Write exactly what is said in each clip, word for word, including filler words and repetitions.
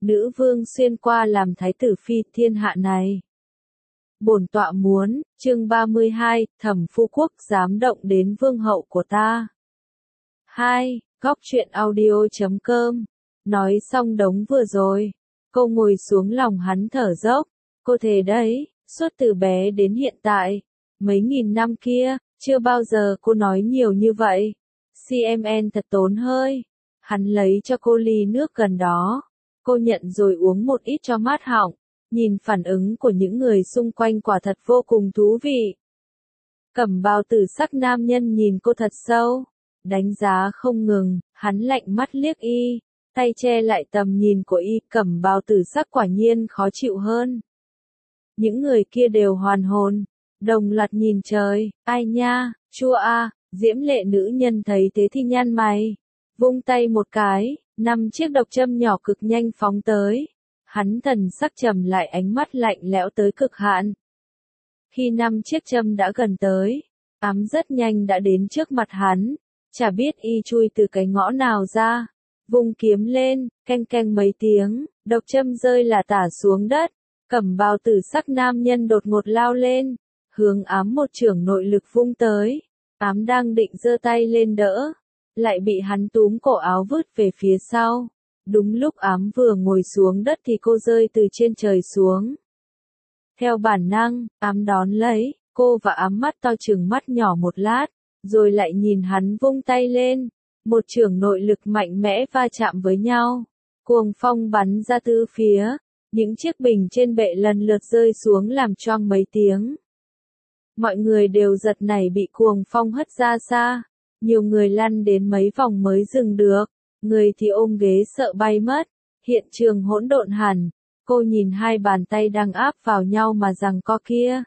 nữ vương xuyên qua làm thái tử phi thiên hạ này. Bổn tọa muốn, chương ba mươi hai, Thẩm Phu Quốc dám động đến vương hậu của ta. hai. Góc truyện audio chấm com. Nói xong đống vừa rồi, cô ngồi xuống lòng hắn thở dốc. Cô thề đấy, suốt từ bé đến hiện tại, mấy nghìn năm kia, chưa bao giờ cô nói nhiều như vậy. xê em en thật tốn hơi. Hắn lấy cho cô ly nước gần đó. Cô nhận rồi uống một ít cho mát họng. Nhìn phản ứng của những người xung quanh quả thật vô cùng thú vị. Cẩm bào tử sắc nam nhân nhìn cô thật sâu. Đánh giá không ngừng, hắn lạnh mắt liếc y. Tay che lại tầm nhìn của y, cẩm bào tử sắc quả nhiên khó chịu hơn. Những người kia đều hoàn hồn. Đồng loạt nhìn trời, ai nha, chua a, diễm lệ nữ nhân thấy thế thì nhăn mày. Vung tay một cái, năm chiếc độc châm nhỏ cực nhanh phóng tới. Hắn thần sắc trầm lại, ánh mắt lạnh lẽo tới cực hạn. Khi năm chiếc châm đã gần tới, ám rất nhanh đã đến trước mặt hắn. Chả biết y chui từ cái ngõ nào ra. Vung kiếm lên, canh canh mấy tiếng, độc châm rơi là tả xuống đất. Cẩm bào tử sắc nam nhân đột ngột lao lên, hướng ám một chưởng nội lực vung tới. Ám đang định giơ tay lên đỡ, lại bị hắn túm cổ áo vứt về phía sau. Đúng lúc ám vừa ngồi xuống đất thì cô rơi từ trên trời xuống. Theo bản năng, ám đón lấy, cô và ám mắt to chừng mắt nhỏ một lát, rồi lại nhìn hắn vung tay lên. Một chưởng nội lực mạnh mẽ va chạm với nhau. Cuồng phong bắn ra tứ phía, những chiếc bình trên bệ lần lượt rơi xuống làm choang mấy tiếng. Mọi người đều giật nảy bị cuồng phong hất ra xa. Nhiều người lăn đến mấy vòng mới dừng được. Người thì ôm ghế sợ bay mất. Hiện trường hỗn độn hẳn. Cô nhìn hai bàn tay đang áp vào nhau mà giằng co kia.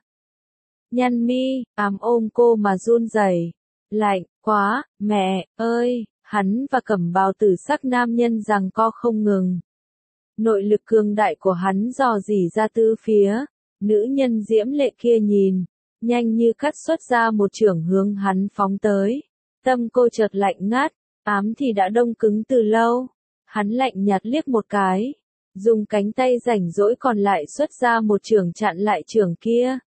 Nhăn mi, ám ôm cô mà run rẩy. Lạnh quá, mẹ ơi, hắn và cẩm bào tử sắc nam nhân giằng co không ngừng. Nội lực cường đại của hắn dò dỉ ra tứ phía. Nữ nhân diễm lệ kia nhìn, nhanh như cắt xuất ra một chưởng hướng hắn phóng tới. Tâm cô chợt lạnh ngắt, ám thì đã đông cứng từ lâu. Hắn lạnh nhạt liếc một cái, dùng cánh tay rảnh rỗi còn lại xuất ra một chưởng chặn lại chưởng kia.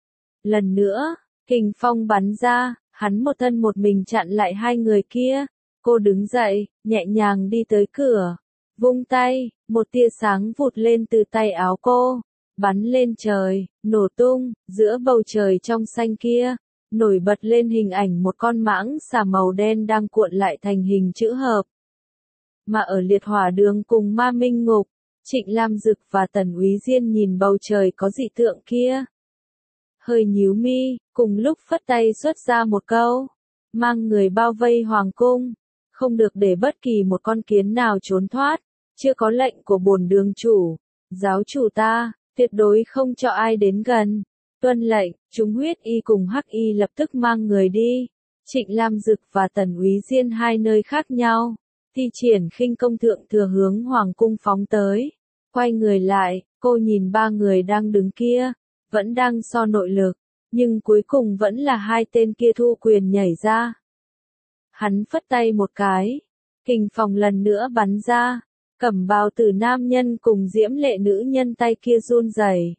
Lần nữa, kình phong bắn ra, hắn một thân một mình chặn lại hai người kia. Cô đứng dậy, nhẹ nhàng đi tới cửa, vung tay, một tia sáng vụt lên từ tay áo cô, bắn lên trời, nổ tung, giữa bầu trời trong xanh kia. Nổi bật lên hình ảnh một con mãng xà màu đen đang cuộn lại thành hình chữ hợp. Mà ở liệt hỏa đường cùng ma minh ngục, Trịnh Lam Dực và Tần Úy Diên nhìn bầu trời có dị tượng kia. Hơi nhíu mi, cùng lúc phất tay xuất ra một câu. Mang người bao vây hoàng cung. Không được để bất kỳ một con kiến nào trốn thoát. Chưa có lệnh của bổn đường chủ. Giáo chủ ta, tuyệt đối không cho ai đến gần. Tuân lệnh, chúng huyết y cùng hắc y lập tức mang người đi. Trịnh Lam Dực và Tần Úy Diên hai nơi khác nhau. Thi triển khinh công thượng thừa hướng hoàng cung phóng tới. Quay người lại, cô nhìn ba người đang đứng kia. Vẫn đang so nội lực. Nhưng cuối cùng vẫn là hai tên kia thu quyền nhảy ra. Hắn phất tay một cái. Kình phong lần nữa bắn ra. Cẩm bào tử nam nhân cùng diễm lệ nữ nhân tay kia run rẩy.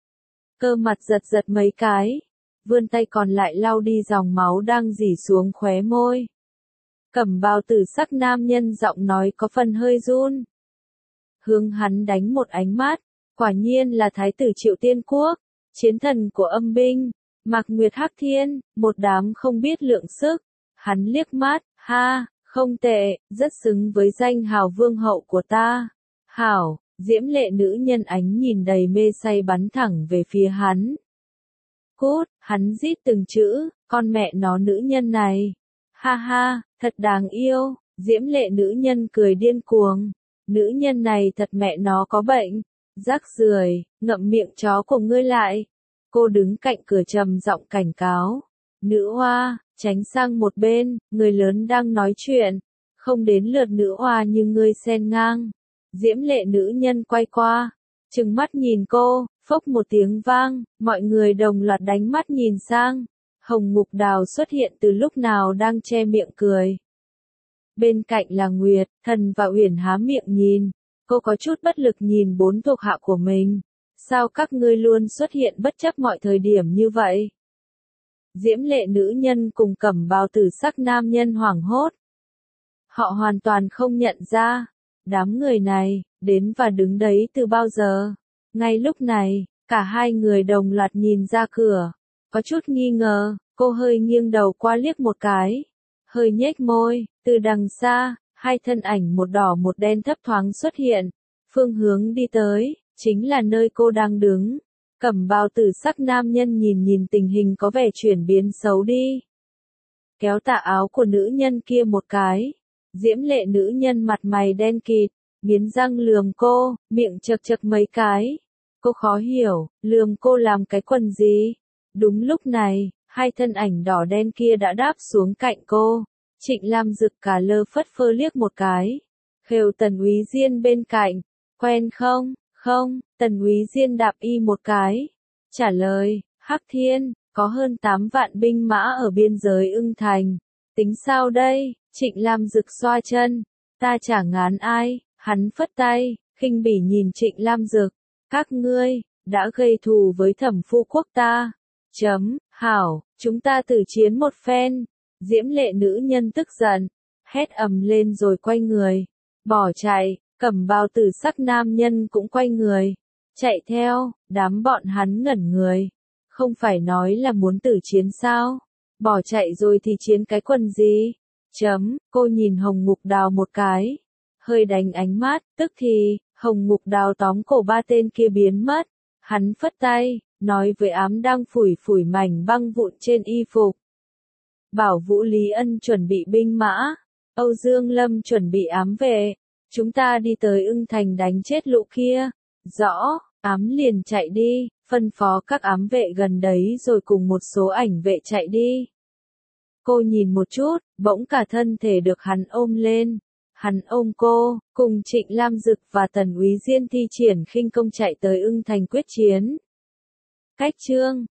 Cơ mặt giật giật mấy cái, vươn tay còn lại lau đi dòng máu đang rỉ xuống khóe môi. Cẩm bào tử sắc nam nhân giọng nói có phần hơi run. Hướng hắn đánh một ánh mắt, quả nhiên là thái tử Triệu Tiên Quốc, chiến thần của âm binh, Mạc Nguyệt Hắc Thiên, một đám không biết lượng sức. Hắn liếc mắt, ha, không tệ, rất xứng với danh hào vương hậu của ta. Hảo. Diễm lệ nữ nhân ánh nhìn đầy mê say bắn thẳng về phía hắn. Cút, hắn rít từng chữ, con mẹ nó nữ nhân này. Ha ha, thật đáng yêu, diễm lệ nữ nhân cười điên cuồng. Nữ nhân này thật mẹ nó có bệnh. Rác rưởi, ngậm miệng chó của ngươi lại. Cô đứng cạnh cửa trầm giọng cảnh cáo. Nữ hoa, tránh sang một bên, người lớn đang nói chuyện. Không đến lượt nữ hoa như ngươi xen ngang. Diễm lệ nữ nhân quay qua, trừng mắt nhìn cô, phốc một tiếng vang, mọi người đồng loạt đánh mắt nhìn sang. Hồng Ngục Đào xuất hiện từ lúc nào đang che miệng cười. Bên cạnh là Nguyệt, Thần và Uyển há miệng nhìn, Cô có chút bất lực nhìn bốn thuộc hạ của mình. Sao các ngươi luôn xuất hiện bất chấp mọi thời điểm như vậy? Diễm lệ nữ nhân cùng cẩm bào tử sắc nam nhân hoảng hốt. Họ hoàn toàn không nhận ra. Đám người này, đến và đứng đấy từ bao giờ? Ngay lúc này, cả hai người đồng loạt nhìn ra cửa. Có chút nghi ngờ, cô hơi nghiêng đầu qua liếc một cái. Hơi nhếch môi, từ đằng xa, hai thân ảnh một đỏ một đen thấp thoáng xuất hiện. Phương hướng đi tới, chính là nơi cô đang đứng. Cẩm bào tử sắc nam nhân nhìn nhìn tình hình có vẻ chuyển biến xấu đi. Kéo tà áo của nữ nhân kia một cái. Diễm lệ nữ nhân mặt mày đen kịt, nghiến răng lườm cô, miệng chật chật mấy cái. Cô khó hiểu, lườm cô làm cái quần gì? Đúng lúc này, hai thân ảnh đỏ đen kia đã đáp xuống cạnh cô. Trịnh Lam Dực cả lơ phất phơ liếc một cái. Khều Tần Úy Diên bên cạnh, quen không? Không, Tần Úy Diên đạp y một cái. Trả lời, Hắc Thiên, có hơn tám vạn binh mã ở biên giới Ưng Thành. Tính sao đây? Trịnh Lam Dực xoa chân. Ta chả ngán ai, hắn phất tay, khinh bỉ nhìn Trịnh Lam Dực. Các ngươi, đã gây thù với Thẩm Phu Quốc ta. Chấm, hảo, chúng ta tử chiến một phen. Diễm lệ nữ nhân tức giận, hét ầm lên rồi quay người. Bỏ chạy, cẩm bào tử sắc nam nhân cũng quay người. Chạy theo, đám bọn hắn ngẩn người. Không phải nói là muốn tử chiến sao? Bỏ chạy rồi thì chiến cái quần gì? Chấm, cô nhìn Hồng Ngục Đào một cái. Hơi đánh ánh mắt, tức thì, Hồng Ngục Đào tóm cổ ba tên kia biến mất. Hắn phất tay, nói với ám đang phủi phủi mảnh băng vụn trên y phục. Bảo Vũ Lý Ân chuẩn bị binh mã. Âu Dương Lâm chuẩn bị ám vệ. Chúng ta đi tới Ưng Thành đánh chết lũ kia. Rõ, ám liền chạy đi, phân phó các ám vệ gần đấy rồi cùng một số ảnh vệ chạy đi. Cô nhìn một chút, bỗng cả thân thể được hắn ôm lên. Hắn ôm cô, cùng Trịnh Lam Dực và Tần Úy Diên thi triển khinh công chạy tới Ưng Thành quyết chiến. Cách chương